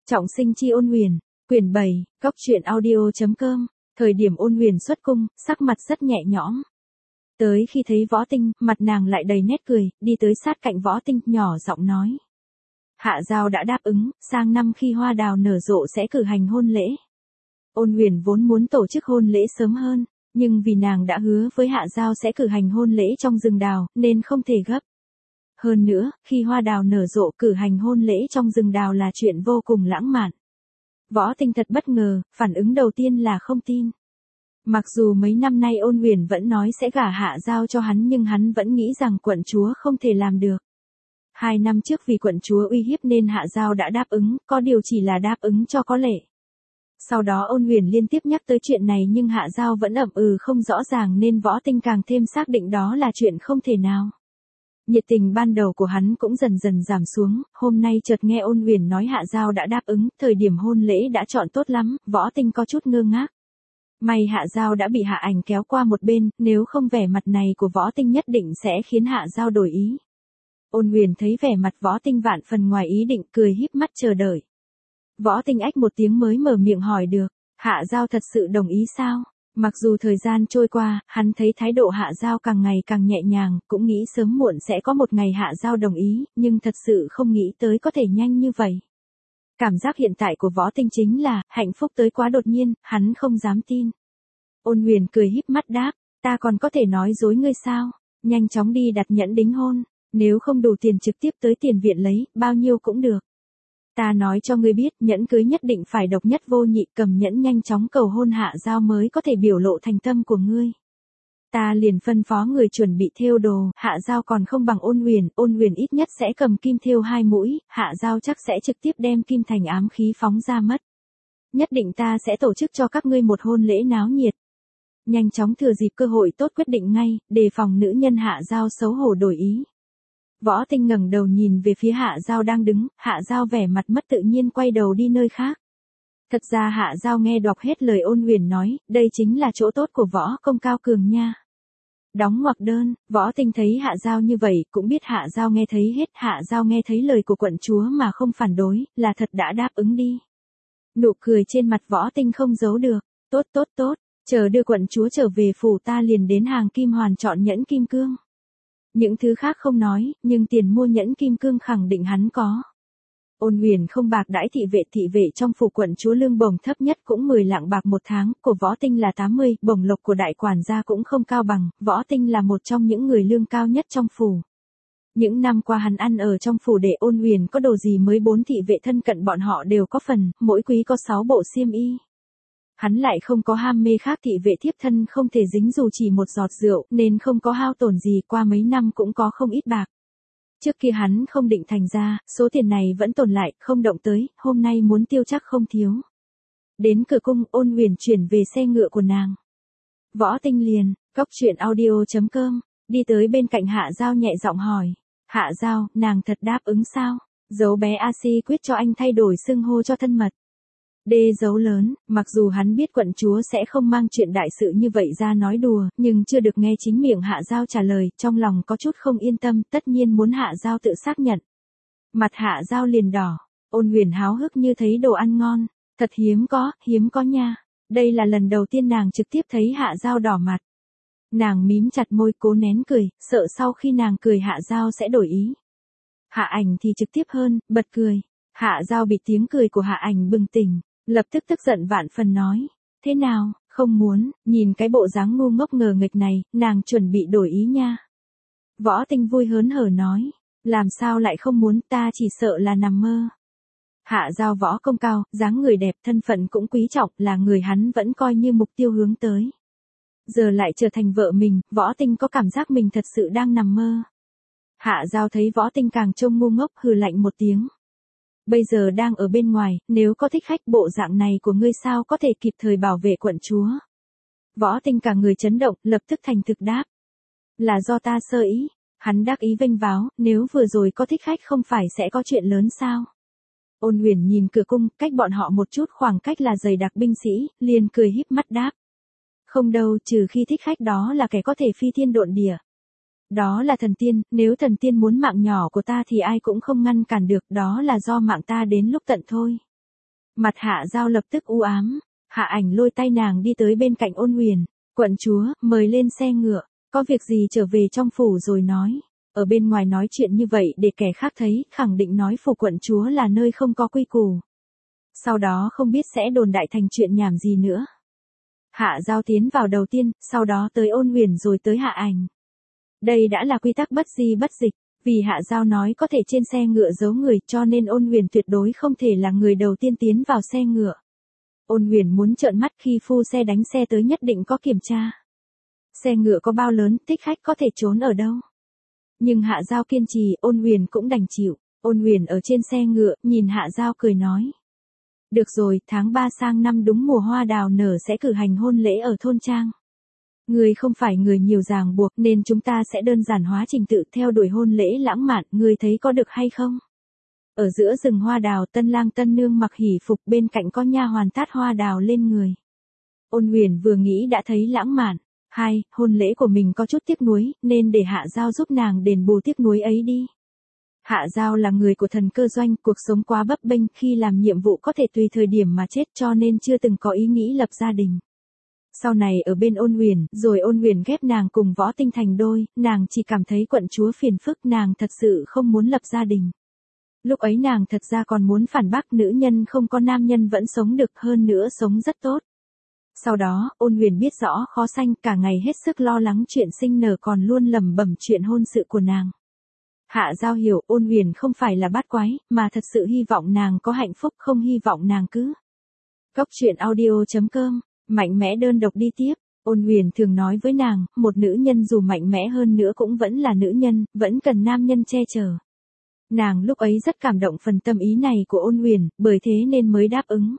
Trọng sinh chi Ôn Huyền, quyển 7, góc truyện audio.com, thời điểm Ôn Huyền xuất cung, sắc mặt rất nhẹ nhõm. Tới khi thấy Võ Tinh, mặt nàng lại đầy nét cười, đi tới sát cạnh Võ Tinh, nhỏ giọng nói. Hạ Giao đã đáp ứng, sang năm khi hoa đào nở rộ sẽ cử hành hôn lễ. Ôn Huyền vốn muốn tổ chức hôn lễ sớm hơn, nhưng vì nàng đã hứa với Hạ Giao sẽ cử hành hôn lễ trong rừng đào, nên không thể gấp. Hơn nữa, khi hoa đào nở rộ cử hành hôn lễ trong rừng đào là chuyện vô cùng lãng mạn. Võ Tinh thật bất ngờ, phản ứng đầu tiên là không tin. Mặc dù mấy năm nay Ôn Huyền vẫn nói sẽ gả Hạ Giao cho hắn nhưng hắn vẫn nghĩ rằng quận chúa không thể làm được. 2 năm trước vì quận chúa uy hiếp nên Hạ Giao đã đáp ứng, có điều chỉ là đáp ứng cho có lệ. Sau đó Ôn Huyền liên tiếp nhắc tới chuyện này nhưng Hạ Giao vẫn ậm ừ không rõ ràng nên Võ Tinh càng thêm xác định đó là chuyện không thể nào. Nhiệt tình ban đầu của hắn cũng dần dần giảm xuống, hôm nay chợt nghe Ôn Huyền nói Hạ Giao đã đáp ứng, thời điểm hôn lễ đã chọn tốt lắm, Võ Tinh có chút ngơ ngác. May Hạ Giao đã bị Hạ Ảnh kéo qua một bên, nếu không vẻ mặt này của Võ Tinh nhất định sẽ khiến Hạ Giao đổi ý. Ôn Huyền thấy vẻ mặt Võ Tinh vạn phần ngoài ý định, cười híp mắt chờ đợi. Võ Tinh ách một tiếng mới mở miệng hỏi được, Hạ Giao thật sự đồng ý sao? Mặc dù thời gian trôi qua, hắn thấy thái độ Hạ Giao càng ngày càng nhẹ nhàng, cũng nghĩ sớm muộn sẽ có một ngày Hạ Giao đồng ý, nhưng thật sự không nghĩ tới có thể nhanh như vậy. Cảm giác hiện tại của Võ Tinh chính là, hạnh phúc tới quá đột nhiên, hắn không dám tin. Ôn Huyền cười híp mắt đáp, ta còn có thể nói dối ngươi sao? Nhanh chóng đi đặt nhẫn đính hôn, nếu không đủ tiền trực tiếp tới tiền viện lấy, bao nhiêu cũng được. Ta nói cho ngươi biết, nhẫn cưới nhất định phải độc nhất vô nhị, cầm nhẫn nhanh chóng cầu hôn Hạ Giao mới có thể biểu lộ thành tâm của ngươi. Ta liền phân phó người chuẩn bị thêu đồ, Hạ Giao còn không bằng Ôn Huyền ít nhất sẽ cầm kim thêu 2 mũi, Hạ Giao chắc sẽ trực tiếp đem kim thành ám khí phóng ra mất. Nhất định ta sẽ tổ chức cho các ngươi một hôn lễ náo nhiệt. Nhanh chóng thừa dịp cơ hội tốt quyết định ngay, đề phòng nữ nhân Hạ Giao xấu hổ đổi ý. Võ Tinh ngẩng đầu nhìn về phía Hạ Giao đang đứng, Hạ Giao vẻ mặt mất tự nhiên quay đầu đi nơi khác. Thật ra Hạ Giao nghe đọc hết lời Ôn Huyền nói, đây chính là chỗ tốt của võ công cao cường nha. Đóng ngoặc đơn, Võ Tinh thấy Hạ Giao như vậy, cũng biết Hạ Giao nghe thấy hết, Hạ Giao nghe thấy lời của quận chúa mà không phản đối, là thật đã đáp ứng đi. Nụ cười trên mặt Võ Tinh không giấu được, tốt, chờ đưa quận chúa trở về phủ ta liền đến hàng Kim Hoàn chọn nhẫn kim cương. Những thứ khác không nói, nhưng tiền mua nhẫn kim cương khẳng định hắn có. Ôn Huyền không bạc đãi thị vệ trong phủ quận chúa lương bổng thấp nhất cũng 10 lạng bạc một tháng, của Võ Tinh là 80, bổng lộc của đại quản gia cũng không cao bằng, Võ Tinh là một trong những người lương cao nhất trong phủ. Những năm qua hắn ăn ở trong phủ để Ôn Huyền có đồ gì mới 4 thị vệ thân cận bọn họ đều có phần, mỗi quý có 6 bộ xiêm y. Hắn lại không có ham mê khác, thị vệ thiếp thân không thể dính dù chỉ một giọt rượu, nên không có hao tổn gì, qua mấy năm cũng có không ít bạc. Trước kia hắn không định thành ra, số tiền này vẫn tồn lại, không động tới, hôm nay muốn tiêu chắc không thiếu. Đến cửa cung, Ôn Huyền chuyển về xe ngựa của nàng. Võ Tinh liền, góc truyện audio.com, đi tới bên cạnh Hạ Giao nhẹ giọng hỏi. Hạ Giao, nàng thật đáp ứng sao? Dấu bé A-si quyết cho anh thay đổi xưng hô cho thân mật. Dấu lớn, mặc dù hắn biết quận chúa sẽ không mang chuyện đại sự như vậy ra nói đùa, nhưng chưa được nghe chính miệng Hạ Giao trả lời, trong lòng có chút không yên tâm, tất nhiên muốn Hạ Giao tự xác nhận. Mặt Hạ Giao liền đỏ, Ôn Huyền háo hức như thấy đồ ăn ngon, thật hiếm có nha. Đây là lần đầu tiên nàng trực tiếp thấy Hạ Giao đỏ mặt. Nàng mím chặt môi cố nén cười, sợ sau khi nàng cười Hạ Giao sẽ đổi ý. Hạ Ảnh thì trực tiếp hơn, bật cười. Hạ Giao bị tiếng cười của Hạ Ảnh bừng tỉnh. Lập tức tức giận vạn phần nói, thế nào, không muốn, nhìn cái bộ dáng ngu ngốc ngờ nghịch này, nàng chuẩn bị đổi ý nha. Võ Tinh vui hớn hở nói, làm sao lại không muốn, ta chỉ sợ là nằm mơ. Hạ Giao võ công cao, dáng người đẹp, thân phận cũng quý trọng, là người hắn vẫn coi như mục tiêu hướng tới. Giờ lại trở thành vợ mình, Võ Tinh có cảm giác mình thật sự đang nằm mơ. Hạ Giao thấy Võ Tinh càng trông ngu ngốc, hừ lạnh một tiếng. Bây giờ đang ở bên ngoài, nếu có thích khách bộ dạng này của ngươi sao có thể kịp thời bảo vệ quận chúa. Võ Tinh cả người chấn động, lập tức thành thực đáp. Là do ta sơ ý, hắn đắc ý vênh váo, nếu vừa rồi có thích khách không phải sẽ có chuyện lớn sao. Ôn Huyền nhìn cửa cung, cách bọn họ một chút khoảng cách là dày đặc binh sĩ, liền cười híp mắt đáp. Không đâu, trừ khi thích khách đó là kẻ có thể phi thiên độn địa. Đó là thần tiên, nếu thần tiên muốn mạng nhỏ của ta thì ai cũng không ngăn cản được, đó là do mạng ta đến lúc tận thôi. Mặt Hạ Giao lập tức u ám, Hạ Ảnh lôi tay nàng đi tới bên cạnh Ôn Huyền, quận chúa, mời lên xe ngựa, có việc gì trở về trong phủ rồi nói. Ở bên ngoài nói chuyện như vậy để kẻ khác thấy, khẳng định nói phủ quận chúa là nơi không có quy củ. Sau đó không biết sẽ đồn đại thành chuyện nhảm gì nữa. Hạ Giao tiến vào đầu tiên, sau đó tới Ôn Huyền rồi tới Hạ Ảnh. Đây đã là quy tắc bất di bất dịch, vì Hạ Giao nói có thể trên xe ngựa giấu người cho nên Ôn Huyền tuyệt đối không thể là người đầu tiên tiến vào xe ngựa. Ôn Huyền muốn trợn mắt khi phu xe đánh xe tới nhất định có kiểm tra. Xe ngựa có bao lớn, thích khách có thể trốn ở đâu. Nhưng Hạ Giao kiên trì, Ôn Huyền cũng đành chịu. Ôn Huyền ở trên xe ngựa, nhìn Hạ Giao cười nói. Được rồi, tháng 3 sang năm đúng mùa hoa đào nở sẽ cử hành hôn lễ ở thôn trang. Ngươi không phải người nhiều ràng buộc nên chúng ta sẽ đơn giản hóa trình tự theo đuổi hôn lễ lãng mạn, ngươi thấy có được hay không? Ở giữa rừng hoa đào, tân lang tân nương mặc hỷ phục, bên cạnh có nha hoàn tát hoa đào lên người. Ôn Huyền vừa nghĩ đã thấy lãng mạn. Hôn lễ của mình có chút tiếc nuối, nên để Hạ Giao giúp nàng đền bù tiếc nuối ấy đi. Hạ Giao là người của thần cơ doanh, cuộc sống quá bấp bênh, khi làm nhiệm vụ có thể tùy thời điểm mà chết cho nên chưa từng có ý nghĩ lập gia đình. Sau này ở bên Ôn Huyền, rồi Ôn Huyền ghép nàng cùng Võ Tinh thành đôi, nàng chỉ cảm thấy quận chúa phiền phức, nàng thật sự không muốn lập gia đình. Lúc ấy nàng thật ra còn muốn phản bác nữ nhân không có nam nhân vẫn sống được, hơn nữa sống rất tốt. Sau đó, Ôn Huyền biết rõ khó sanh, cả ngày hết sức lo lắng chuyện sinh nở còn luôn lẩm bẩm chuyện hôn sự của nàng. Hạ Giao hiểu Ôn Huyền không phải là bát quái, mà thật sự hy vọng nàng có hạnh phúc, không hy vọng nàng cứ. Cốc truyện audio.com, mạnh mẽ đơn độc đi tiếp. Ôn Huyền thường nói với nàng, một nữ nhân dù mạnh mẽ hơn nữa cũng vẫn là nữ nhân, vẫn cần nam nhân che chở. Nàng lúc ấy rất cảm động phần tâm ý này của Ôn Huyền, bởi thế nên mới đáp ứng.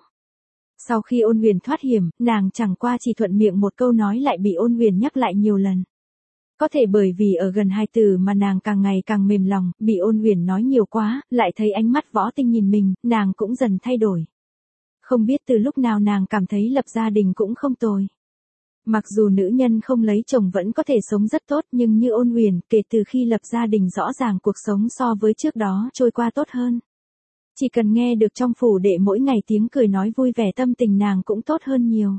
Sau khi Ôn Huyền thoát hiểm, nàng chẳng qua chỉ thuận miệng một câu nói lại bị Ôn Huyền nhắc lại nhiều lần. Có thể bởi vì ở gần hai từ mà nàng càng ngày càng mềm lòng, bị Ôn Huyền nói nhiều quá, lại thấy ánh mắt Võ Tinh nhìn mình, nàng cũng dần thay đổi. Không biết từ lúc nào nàng cảm thấy lập gia đình cũng không tồi. Mặc dù nữ nhân không lấy chồng vẫn có thể sống rất tốt, nhưng như Ôn Huyền, kể từ khi lập gia đình rõ ràng cuộc sống so với trước đó trôi qua tốt hơn. Chỉ cần nghe được trong phủ đệ mỗi ngày tiếng cười nói vui vẻ, tâm tình nàng cũng tốt hơn nhiều.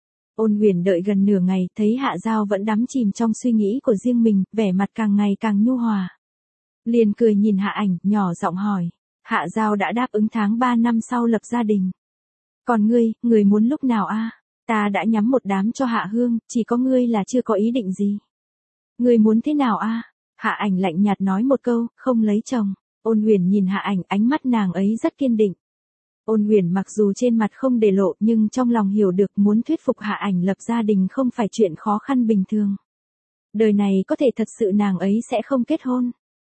Ôn Huyền đợi gần nửa ngày, thấy Hạ Giao vẫn đắm chìm trong suy nghĩ của riêng mình, vẻ mặt càng ngày càng nhu hòa. Liền cười nhìn Hạ Ảnh, nhỏ giọng hỏi. Hạ Giao đã đáp ứng tháng 3 năm sau lập gia đình. Còn ngươi muốn lúc nào a? Ta đã nhắm một đám cho Hạ Hương, chỉ có ngươi là chưa có ý định gì. Ngươi muốn thế nào a? Hạ Ảnh lạnh nhạt nói một câu, không lấy chồng. Ôn Huyền nhìn Hạ Ảnh, ánh mắt nàng ấy rất kiên định. Ôn Huyền mặc dù trên mặt không để lộ nhưng trong lòng hiểu được muốn thuyết phục Hạ Ảnh lập gia đình không phải chuyện khó khăn bình thường. Đời này có thể thật sự nàng ấy sẽ không kết hôn.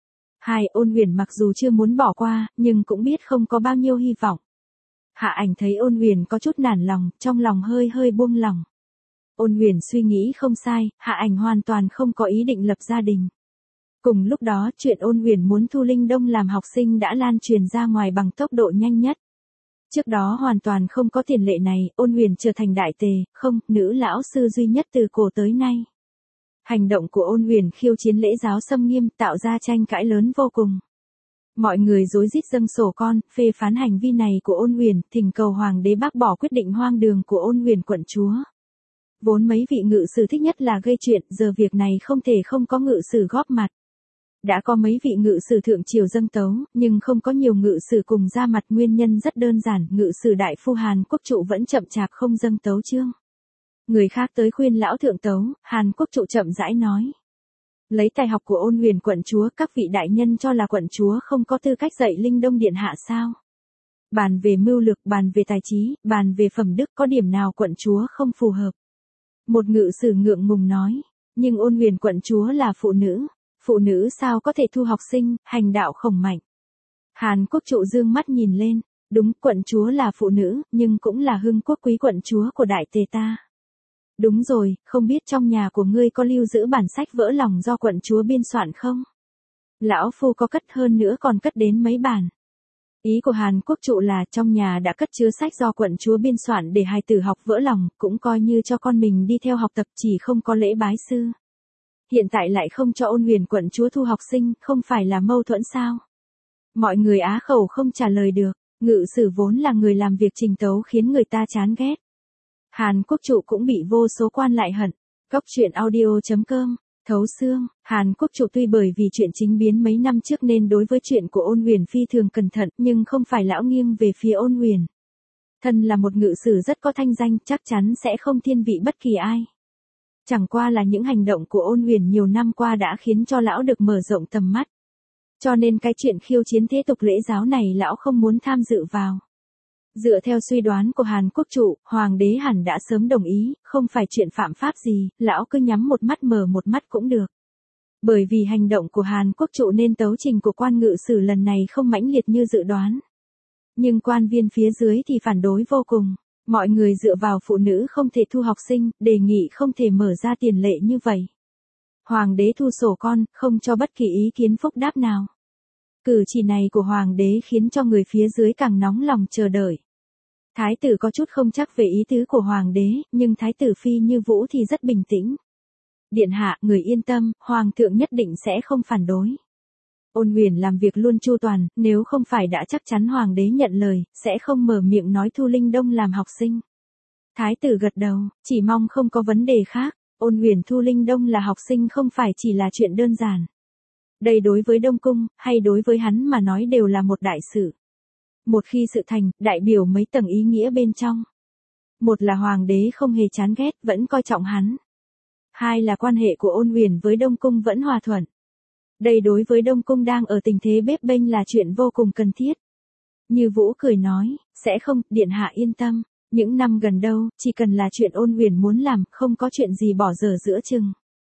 Ôn Huyền mặc dù chưa muốn bỏ qua, nhưng cũng biết không có bao nhiêu hy vọng. Hạ Ảnh thấy Ôn Huyền có chút nản lòng, trong lòng hơi buông lòng. Ôn Huyền suy nghĩ không sai, Hạ Ảnh hoàn toàn không có ý định lập gia đình. Cùng lúc đó, chuyện Ôn Huyền muốn thu Linh Đông làm học sinh đã lan truyền ra ngoài bằng tốc độ nhanh nhất. Trước đó hoàn toàn không có tiền lệ này, Ôn Huyền trở thành đại tề, nữ lão sư duy nhất từ cổ tới nay. Hành động của Ôn Huyền khiêu chiến lễ giáo xâm nghiêm, tạo ra tranh cãi lớn vô cùng. Mọi người rối rít dâng sổ con, phê phán hành vi này của Ôn Huyền, thỉnh cầu hoàng đế bác bỏ quyết định hoang đường của Ôn Huyền quận chúa. Vốn mấy vị ngự sử thích nhất là gây chuyện, giờ việc này không thể không có ngự sử góp mặt. Đã có mấy vị ngự sử thượng triều dâng tấu, nhưng không có nhiều ngự sử cùng ra mặt, nguyên nhân rất đơn giản, ngự sử đại phu Hàn Quốc Trụ vẫn chậm chạp không dâng tấu chương. Người khác tới khuyên lão thượng tấu, Hàn Quốc Trụ chậm rãi nói. Lấy tài học của Ôn Huyền quận chúa, các vị đại nhân cho là quận chúa không có tư cách dạy Linh Đông điện hạ sao? Bàn về mưu lược, bàn về tài trí, bàn về phẩm đức, có điểm nào quận chúa không phù hợp? Một ngự sử ngượng ngùng nói, nhưng Ôn Huyền quận chúa là phụ nữ sao có thể thu học sinh, hành đạo khổng mạnh. Hàn Quốc Trụ dương mắt nhìn lên, đúng, quận chúa là phụ nữ, nhưng cũng là hưng quốc quý quận chúa của đại tề ta. Đúng rồi, không biết trong nhà của ngươi có lưu giữ bản sách vỡ lòng do quận chúa biên soạn không? Lão phu có cất, hơn nữa còn cất đến mấy bản. Ý của Hàn Quốc Trụ là trong nhà đã cất chứa sách do quận chúa biên soạn để hài tử học vỡ lòng, cũng coi như cho con mình đi theo học tập, chỉ không có lễ bái sư. Hiện tại lại không cho Ôn Huyền quận chúa thu học sinh, không phải là mâu thuẫn sao? Mọi người á khẩu không trả lời được. Ngự sử vốn là người làm việc trình tấu khiến người ta chán ghét. Hàn Quốc Trụ cũng bị vô số quan lại hận. Góc truyện audio.com. Thấu xương, Hàn Quốc Trụ tuy bởi vì chuyện chính biến mấy năm trước nên đối với chuyện của Ôn Huyền phi thường cẩn thận, nhưng không phải lão nghiêng về phía Ôn Huyền. Thân là một ngự sử rất có thanh danh, chắc chắn sẽ không thiên vị bất kỳ ai. Chẳng qua là những hành động của Ôn Huyền nhiều năm qua đã khiến cho lão được mở rộng tầm mắt. Cho nên cái chuyện khiêu chiến thế tục lễ giáo này lão không muốn tham dự vào. Dựa theo suy đoán của Hàn Quốc Trụ, Hoàng đế hẳn đã sớm đồng ý, không phải chuyện phạm pháp gì, lão cứ nhắm một mắt mở một mắt cũng được. Bởi vì hành động của Hàn Quốc Trụ nên tấu trình của quan ngự sử lần này không mãnh liệt như dự đoán. Nhưng quan viên phía dưới thì phản đối vô cùng. Mọi người dựa vào phụ nữ không thể thu học sinh, đề nghị không thể mở ra tiền lệ như vậy. Hoàng đế thu sổ con, không cho bất kỳ ý kiến phúc đáp nào. Cử chỉ này của Hoàng đế khiến cho người phía dưới càng nóng lòng chờ đợi. Thái tử có chút không chắc về ý tứ của Hoàng đế, nhưng Thái tử Phi Như Vũ thì rất bình tĩnh. Điện hạ, người yên tâm, Hoàng thượng nhất định sẽ không phản đối. Ôn Huyền làm việc luôn chu toàn, nếu không phải đã chắc chắn Hoàng đế nhận lời, sẽ không mở miệng nói thu Linh Đông làm học sinh. Thái tử gật đầu, chỉ mong không có vấn đề khác. Ôn Huyền thu Linh Đông là học sinh không phải chỉ là chuyện đơn giản. Đây đối với Đông Cung, hay đối với hắn mà nói đều là một đại sự. Một khi sự thành, đại biểu mấy tầng ý nghĩa bên trong. Một là Hoàng đế không hề chán ghét, vẫn coi trọng hắn. Hai là quan hệ của Ôn Huyền với Đông Cung vẫn hòa thuận. Đây đối với Đông Cung đang ở tình thế bếp bênh là chuyện vô cùng cần thiết. Như Vũ cười nói, sẽ không, điện hạ yên tâm. Những năm gần đâu, chỉ cần là chuyện Ôn Huyền muốn làm, không có chuyện gì bỏ dở giữa chừng.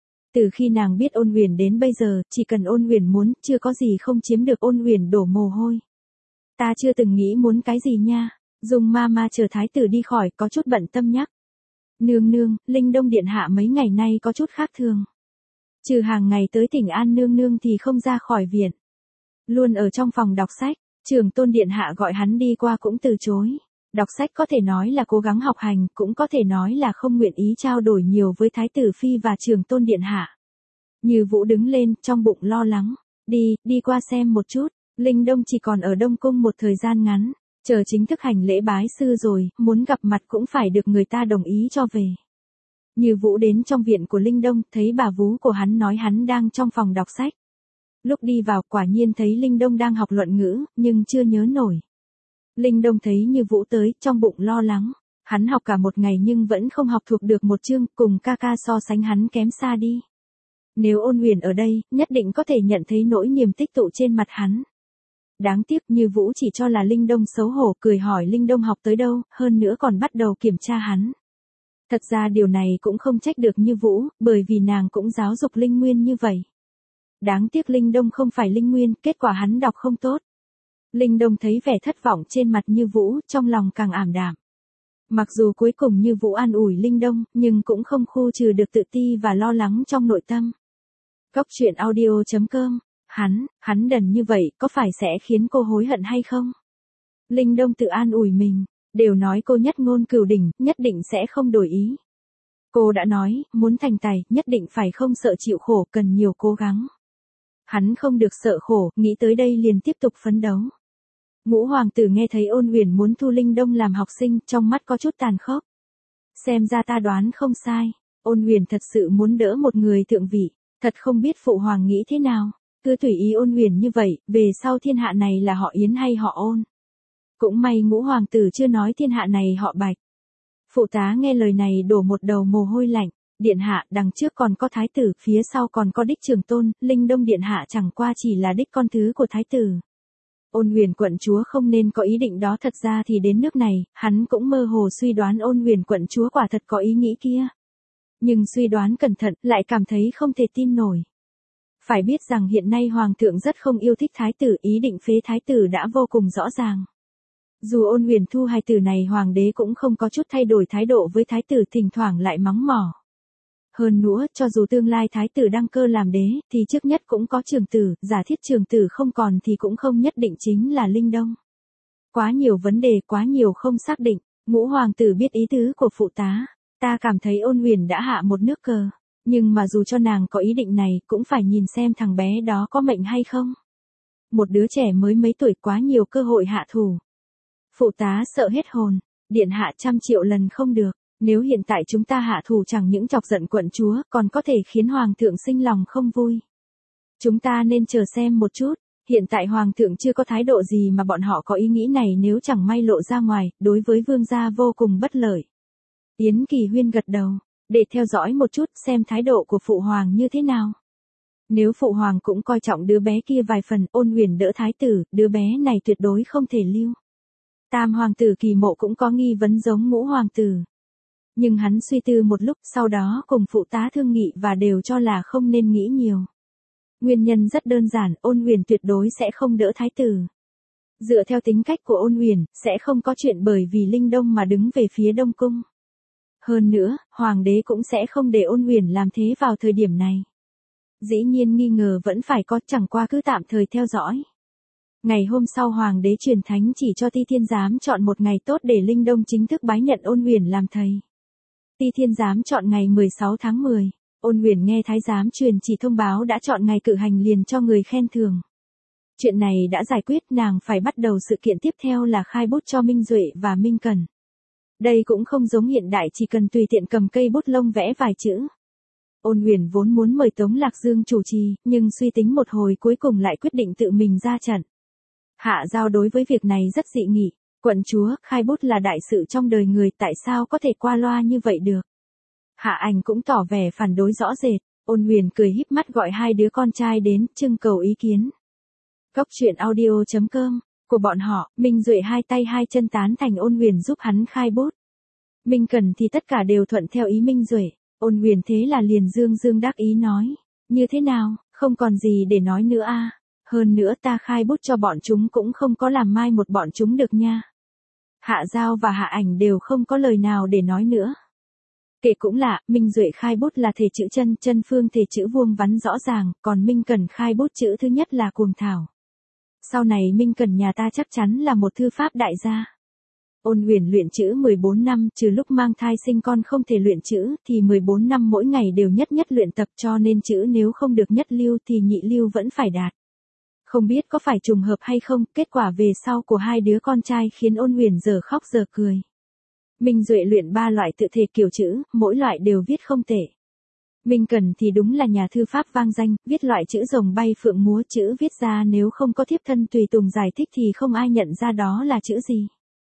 Từ khi nàng biết Ôn Huyền đến bây giờ, chỉ cần Ôn Huyền muốn, chưa có gì không chiếm được Ôn Huyền đổ mồ hôi. Ta chưa từng nghĩ muốn cái gì nha. Dung ma chờ thái tử đi khỏi, có chút bận tâm nhắc. Nương nương, Linh Đông điện hạ mấy ngày nay có chút khác thường. Trừ hàng ngày tới Thỉnh An nương nương thì không ra khỏi viện. Luôn ở trong phòng đọc sách, Trường Tôn điện hạ gọi hắn đi qua cũng từ chối. Đọc sách có thể nói là cố gắng học hành, cũng có thể nói là không nguyện ý trao đổi nhiều với Thái tử Phi và Trường Tôn điện hạ. Như Vũ đứng lên, trong bụng lo lắng. Đi qua xem một chút. Linh Đông chỉ còn ở Đông Cung một thời gian ngắn. Chờ chính thức hành lễ bái sư rồi, muốn gặp mặt cũng phải được người ta đồng ý cho về. Như Vũ đến trong viện của Linh Đông, thấy bà vú của hắn nói hắn đang trong phòng đọc sách. Lúc đi vào, quả nhiên thấy Linh Đông đang học luận ngữ, nhưng chưa nhớ nổi. Linh Đông thấy Như Vũ tới, trong bụng lo lắng. Hắn học cả một ngày nhưng vẫn không học thuộc được một chương, cùng ca ca so sánh hắn kém xa đi. Nếu Ôn Huyền ở đây, nhất định có thể nhận thấy nỗi niềm tích tụ trên mặt hắn. Đáng tiếc Như Vũ chỉ cho là Linh Đông xấu hổ, cười hỏi Linh Đông học tới đâu, hơn nữa còn bắt đầu kiểm tra hắn. Thật ra điều này cũng không trách được Như Vũ, bởi vì nàng cũng giáo dục Linh Nguyên như vậy. Đáng tiếc Linh Đông không phải Linh Nguyên, kết quả hắn đọc không tốt. Linh Đông thấy vẻ thất vọng trên mặt Như Vũ, trong lòng càng ảm đạm. Mặc dù cuối cùng Như Vũ an ủi Linh Đông, nhưng cũng không khu trừ được tự ti và lo lắng trong nội tâm. Góc truyện audio.com. Hắn đần như vậy, có phải sẽ khiến cô hối hận hay không? Linh Đông tự an ủi mình, đều nói cô nhất ngôn cửu đỉnh, nhất định sẽ không đổi ý. Cô đã nói, muốn thành tài, nhất định phải không sợ chịu khổ, cần nhiều cố gắng. Hắn không được sợ khổ, nghĩ tới đây liền tiếp tục phấn đấu. Ngũ hoàng tử nghe thấy Ôn Huyền muốn thu Linh Đông làm học sinh, trong mắt có chút tàn khốc. Xem ra ta đoán không sai, Ôn Huyền thật sự muốn đỡ một người thượng vị, thật không biết phụ hoàng nghĩ thế nào. Cứ tùy ý Ôn Huyền như vậy, về sau thiên hạ này là họ Yến hay họ Ôn. Cũng may Ngũ hoàng tử chưa nói thiên hạ này họ Bạch. Phụ tá nghe lời này đổ một đầu mồ hôi lạnh. Điện hạ, đằng trước còn có thái tử, phía sau còn có đích Trường Tôn, Linh Đông điện hạ chẳng qua chỉ là đích con thứ của thái tử. Ôn Huyền quận chúa không nên có ý định đó, thật ra thì đến nước này, hắn cũng mơ hồ suy đoán Ôn Huyền quận chúa quả thật có ý nghĩ kia. Nhưng suy đoán cẩn thận, lại cảm thấy không thể tin nổi. Phải biết rằng hiện nay hoàng thượng rất không yêu thích thái tử, ý định phế thái tử đã vô cùng rõ ràng. Dù Ôn Huyền thu hài tử này, hoàng đế cũng không có chút thay đổi thái độ với thái tử, thỉnh thoảng lại mắng mỏ. Hơn nữa, cho dù tương lai thái tử đăng cơ làm đế, thì trước nhất cũng có trường tử, giả thiết trường tử không còn thì cũng không nhất định chính là Linh Đông. Quá nhiều vấn đề, quá nhiều không xác định. Ngũ hoàng tử biết ý tứ của phụ tá. Ta cảm thấy Ôn Huyền đã hạ một nước cờ. Nhưng mà dù cho nàng có ý định này, cũng phải nhìn xem thằng bé đó có mệnh hay không. Một đứa trẻ mới mấy tuổi, quá nhiều cơ hội hạ thủ. Phụ tá sợ hết hồn. Điện hạ 100 triệu lần không được. Nếu hiện tại chúng ta hạ thủ chẳng những chọc giận quận chúa, còn có thể khiến hoàng thượng sinh lòng không vui. Chúng ta nên chờ xem một chút. Hiện tại hoàng thượng chưa có thái độ gì mà bọn họ có ý nghĩ này nếu chẳng may lộ ra ngoài, đối với vương gia vô cùng bất lợi. Yến Kỳ Huyên gật đầu, để theo dõi một chút xem thái độ của phụ hoàng như thế nào. Nếu phụ hoàng cũng coi trọng đứa bé kia vài phần, Ôn Huyền đỡ thái tử, đứa bé này tuyệt đối không thể lưu. Tam hoàng tử Kỳ Mộ cũng có nghi vấn giống ngũ hoàng tử. Nhưng hắn suy tư một lúc, sau đó cùng phụ tá thương nghị và đều cho là không nên nghĩ nhiều. Nguyên nhân rất đơn giản, Ôn Huyền tuyệt đối sẽ không đỡ thái tử. Dựa theo tính cách của Ôn Huyền, sẽ không có chuyện bởi vì Linh Đông mà đứng về phía Đông Cung. Hơn nữa, hoàng đế cũng sẽ không để Ôn Huyền làm thế vào thời điểm này. Dĩ nhiên nghi ngờ vẫn phải có, chẳng qua cứ tạm thời theo dõi. Ngày hôm sau hoàng đế truyền thánh chỉ cho Ti Thiên Giám chọn một ngày tốt để Linh Đông chính thức bái nhận Ôn Huyền làm thầy. Ti Thiên Giám chọn ngày 16 tháng 10. Ôn Huyền nghe thái giám truyền chỉ thông báo đã chọn ngày cử hành liền cho người khen thưởng. Chuyện này đã giải quyết, nàng phải bắt đầu sự kiện tiếp theo là khai bút cho Minh Duệ và Minh Cần. Đây cũng không giống hiện đại chỉ cần tùy tiện cầm cây bút lông vẽ vài chữ. Ôn Huyền vốn muốn mời Tống Lạc Dương chủ trì, nhưng suy tính một hồi cuối cùng lại quyết định tự mình ra trận. Hạ Giao đối với việc này rất dị nghị. Quận chúa, khai bút là đại sự trong đời người, tại sao có thể qua loa như vậy được? Hạ Ảnh cũng tỏ vẻ phản đối rõ rệt. Ôn Huyền cười híp mắt gọi hai đứa con trai đến, trưng cầu ý kiến. Cốc truyện audio.com, của bọn họ, Minh Duệ hai tay hai chân tán thành Ôn Huyền giúp hắn khai bút. Minh Cần thì tất cả đều thuận theo ý Minh Duệ. Ôn Huyền thế là liền dương dương đắc ý nói. Như thế nào, không còn gì để nói nữa à? Hơn nữa ta khai bút cho bọn chúng cũng không có làm mai một bọn chúng được nha. Hạ Giao và Hạ Ảnh đều không có lời nào để nói nữa. Kể cũng lạ, Minh Duệ khai bút là thể chữ chân, chân phương thể chữ vuông vắn rõ ràng, còn Minh Cần khai bút chữ thứ nhất là cuồng thảo. Sau này Minh Cần nhà ta chắc chắn là một thư pháp đại gia. Ôn Huyền luyện chữ 14 năm, trừ lúc mang thai sinh con không thể luyện chữ, thì 14 năm mỗi ngày đều nhất luyện tập, cho nên chữ nếu không được nhất lưu thì nhị lưu vẫn phải đạt. Không biết có phải trùng hợp hay không, kết quả về sau của hai đứa con trai khiến Ôn Huyền giờ khóc giờ cười. Minh Duệ luyện 3 loại tự thể kiểu chữ, mỗi loại đều viết không tệ. Minh Cần thì đúng là nhà thư pháp vang danh, viết loại chữ rồng bay phượng múa, chữ viết ra nếu không có thiếp thân tùy tùng giải thích thì không ai nhận ra đó là chữ gì.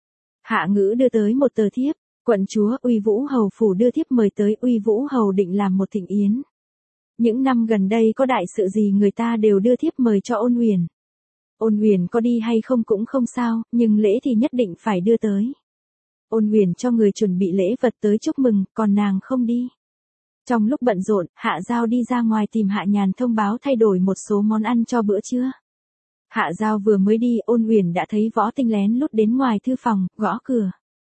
Hạ Ngữ đưa tới một tờ thiếp, quận chúa, Uy Vũ Hầu phủ đưa thiếp mời tới, Uy Vũ Hầu định làm một thịnh yến. Những năm gần đây có đại sự gì người ta đều đưa thiếp mời cho Ôn Huyền. Ôn Huyền có đi hay không cũng không sao, nhưng lễ thì nhất định phải đưa tới. Ôn Huyền cho người chuẩn bị lễ vật tới chúc mừng, còn nàng không đi. Trong lúc bận rộn, Hạ Giao đi ra ngoài tìm Hạ Nhàn thông báo thay đổi một số món ăn cho bữa trưa. Hạ Giao vừa mới đi, Ôn Huyền đã thấy Võ Tinh lén lút đến ngoài thư phòng, gõ cửa.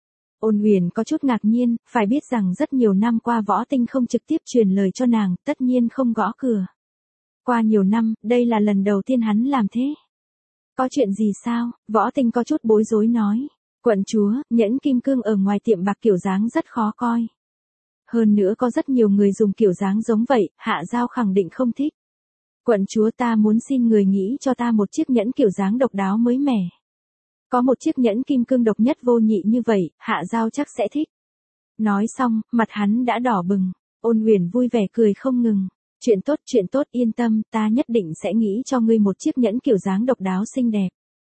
Ôn Huyền có chút ngạc nhiên, phải biết rằng rất nhiều năm qua Võ Tinh không trực tiếp truyền lời cho nàng, tất nhiên không gõ cửa. Qua nhiều năm, đây là lần đầu tiên hắn làm thế. Có chuyện gì sao? Võ Tinh có chút bối rối nói. Quận chúa, nhẫn kim cương ở ngoài tiệm bạc kiểu dáng rất khó coi. Hơn nữa có rất nhiều người dùng kiểu dáng giống vậy, Hạ Giao khẳng định không thích. Quận chúa, ta muốn xin người nghĩ cho ta một chiếc nhẫn kiểu dáng độc đáo mới mẻ. Có một chiếc nhẫn kim cương độc nhất vô nhị như vậy, Hạ Giao chắc sẽ thích. Nói xong, mặt hắn đã đỏ bừng. Ôn Huyền vui vẻ cười không ngừng. Chuyện tốt, yên tâm, ta nhất định sẽ nghĩ cho ngươi một chiếc nhẫn kiểu dáng độc đáo xinh đẹp.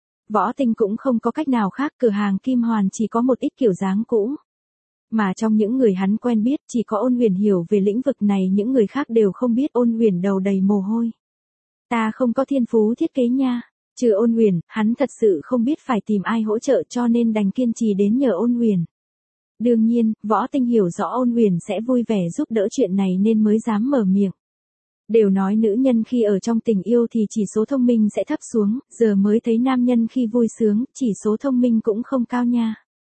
Võ Tinh cũng không có cách nào khác, cửa hàng Kim Hoàn chỉ có một ít kiểu dáng cũ. Mà trong những người hắn quen biết, chỉ có Ôn Huyền hiểu về lĩnh vực này, những người khác đều không biết. Ôn Huyền đầu đầy mồ hôi. Ta không có thiên phú thiết kế nha. Trừ Ôn Huyền, hắn thật sự không biết phải tìm ai hỗ trợ, cho nên đành kiên trì đến nhờ Ôn Huyền. Đương nhiên, Võ Tinh hiểu rõ Ôn Huyền sẽ vui vẻ giúp đỡ chuyện này nên mới dám mở miệng. Đều nói nữ nhân khi ở trong tình yêu thì chỉ số thông minh sẽ thấp xuống, giờ mới thấy nam nhân khi vui sướng, chỉ số thông minh cũng không cao nha.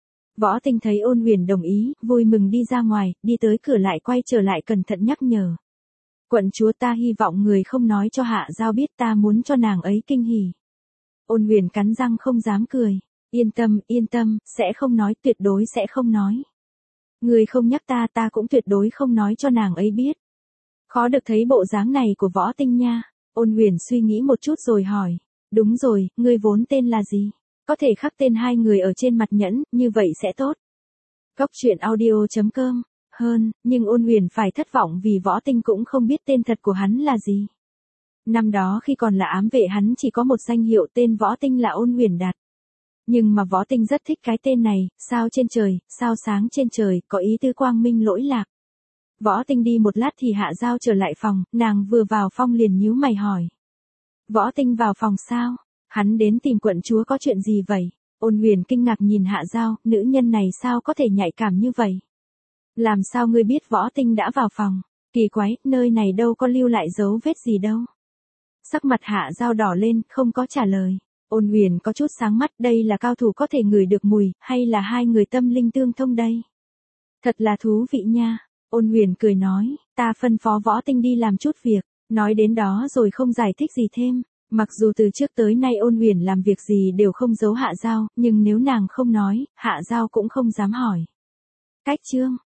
Võ Tinh thấy Ôn Huyền đồng ý, vui mừng đi ra ngoài, đi tới cửa lại quay trở lại cẩn thận nhắc nhở. Quận chúa, ta hy vọng người không nói cho Hạ Giao biết, ta muốn cho nàng ấy kinh hỉ. Ôn Huyền cắn răng không dám cười. Yên tâm, sẽ không nói, tuyệt đối sẽ không nói. Người không nhắc ta, ta cũng tuyệt đối không nói cho nàng ấy biết. Khó được thấy bộ dáng này của Võ Tinh nha. Ôn Huyền suy nghĩ một chút rồi hỏi. Đúng rồi, ngươi vốn tên là gì? có thể khắc tên hai người ở trên mặt nhẫn, như vậy sẽ tốt. Góc truyện audio.com hơn, nhưng Ôn Huyền phải thất vọng vì Võ Tinh cũng không biết tên thật của hắn là gì. Năm đó khi còn là ám vệ hắn chỉ có một danh hiệu tên Võ Tinh là Ôn Huyền đặt. Nhưng mà Võ Tinh rất thích cái tên này, sao trên trời, sao sáng trên trời, có ý tứ quang minh lỗi lạc. Võ Tinh đi một lát thì Hạ Giao trở lại phòng, nàng vừa vào phòng liền nhíu mày hỏi. Võ Tinh vào phòng sao? Hắn đến tìm quận chúa có chuyện gì vậy? Ôn Huyền kinh ngạc nhìn Hạ Giao, nữ nhân này sao có thể nhạy cảm như vậy? Làm sao ngươi biết Võ Tinh đã vào phòng? Kỳ quái, nơi này đâu có lưu lại dấu vết gì đâu. Sắc mặt Hạ Giao đỏ lên, không có trả lời. Ôn Huyền có chút sáng mắt, đây là cao thủ có thể ngửi được mùi, hay là hai người tâm linh tương thông đây? Thật là thú vị nha. Ôn Huyền cười nói, ta phân phó Võ Tinh đi làm chút việc, nói đến đó rồi không giải thích gì thêm. Mặc dù từ trước tới nay Ôn Huyền làm việc gì đều không giấu Hạ Giao, nhưng nếu nàng không nói, Hạ Giao cũng không dám hỏi. Cách chương